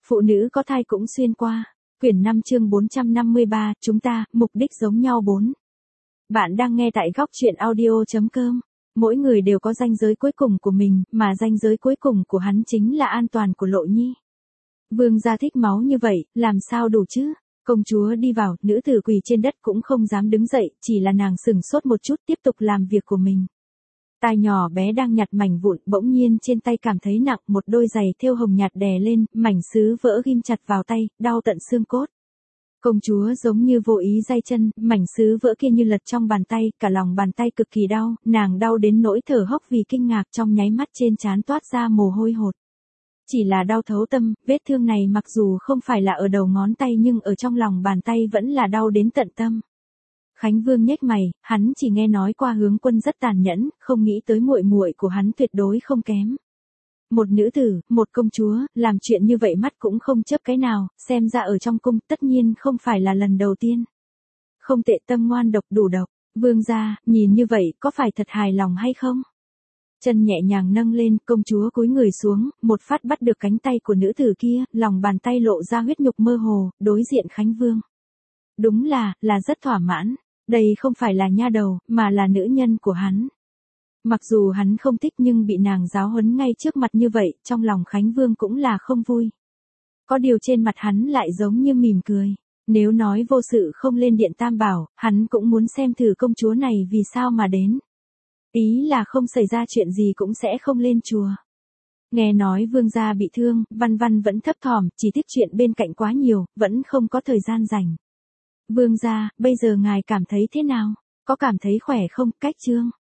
Phụ nữ có thai cũng xuyên qua. Quyển 5 chương 453, chúng ta, mục đích giống nhau 4. Bạn đang nghe tại góc truyện audio.com. Mỗi người đều có ranh giới cuối cùng của mình, mà ranh giới cuối cùng của hắn chính là an toàn của Lộ Nhi. Vương gia thích máu như vậy, làm sao đủ chứ? Công chúa đi vào, nữ tử quỳ trên đất cũng không dám đứng dậy, chỉ là nàng sừng sốt một chút tiếp tục làm việc của mình. Tai nhỏ bé đang nhặt mảnh vụn, bỗng nhiên trên tay cảm thấy nặng, một đôi giày thêu hồng nhạt đè lên, mảnh sứ vỡ ghim chặt vào tay, đau tận xương cốt. Công chúa giống như vô ý day chân, mảnh sứ vỡ kia như lật trong bàn tay, cả lòng bàn tay cực kỳ đau, nàng đau đến nỗi thở hốc vì kinh ngạc, trong nháy mắt trên trán toát ra mồ hôi hột. Chỉ là đau thấu tâm, vết thương này mặc dù không phải là ở đầu ngón tay nhưng ở trong lòng bàn tay vẫn là đau đến tận tâm. Khánh Vương nhếch mày, hắn chỉ nghe nói qua Hướng Quân rất tàn nhẫn, không nghĩ tới muội muội của hắn tuyệt đối không kém. Một nữ tử, một công chúa, làm chuyện như vậy mắt cũng không chớp cái nào, xem ra ở trong cung tất nhiên không phải là lần đầu tiên. Không tệ, tâm ngoan độc đủ độc. Vương gia, nhìn như vậy có phải thật hài lòng hay không? Chân nhẹ nhàng nâng lên, công chúa cúi người xuống, một phát bắt được cánh tay của nữ tử kia, lòng bàn tay lộ ra huyết nhục mơ hồ, đối diện Khánh Vương. Đúng là rất thỏa mãn. Đây không phải là nha đầu, mà là nữ nhân của hắn. Mặc dù hắn không thích nhưng bị nàng giáo huấn ngay trước mặt như vậy, trong lòng Khánh Vương cũng là không vui. Có điều trên mặt hắn lại giống như mỉm cười. Nếu nói vô sự không lên điện Tam Bảo, hắn cũng muốn xem thử công chúa này vì sao mà đến. Ý là không xảy ra chuyện gì cũng sẽ không lên chùa. Nghe nói vương gia bị thương, Văn Văn vẫn thấp thỏm, chỉ tiếc chuyện bên cạnh quá nhiều, vẫn không có thời gian rảnh. Vương gia, bây giờ ngài cảm thấy thế nào? Có cảm thấy khỏe không? Cách chương.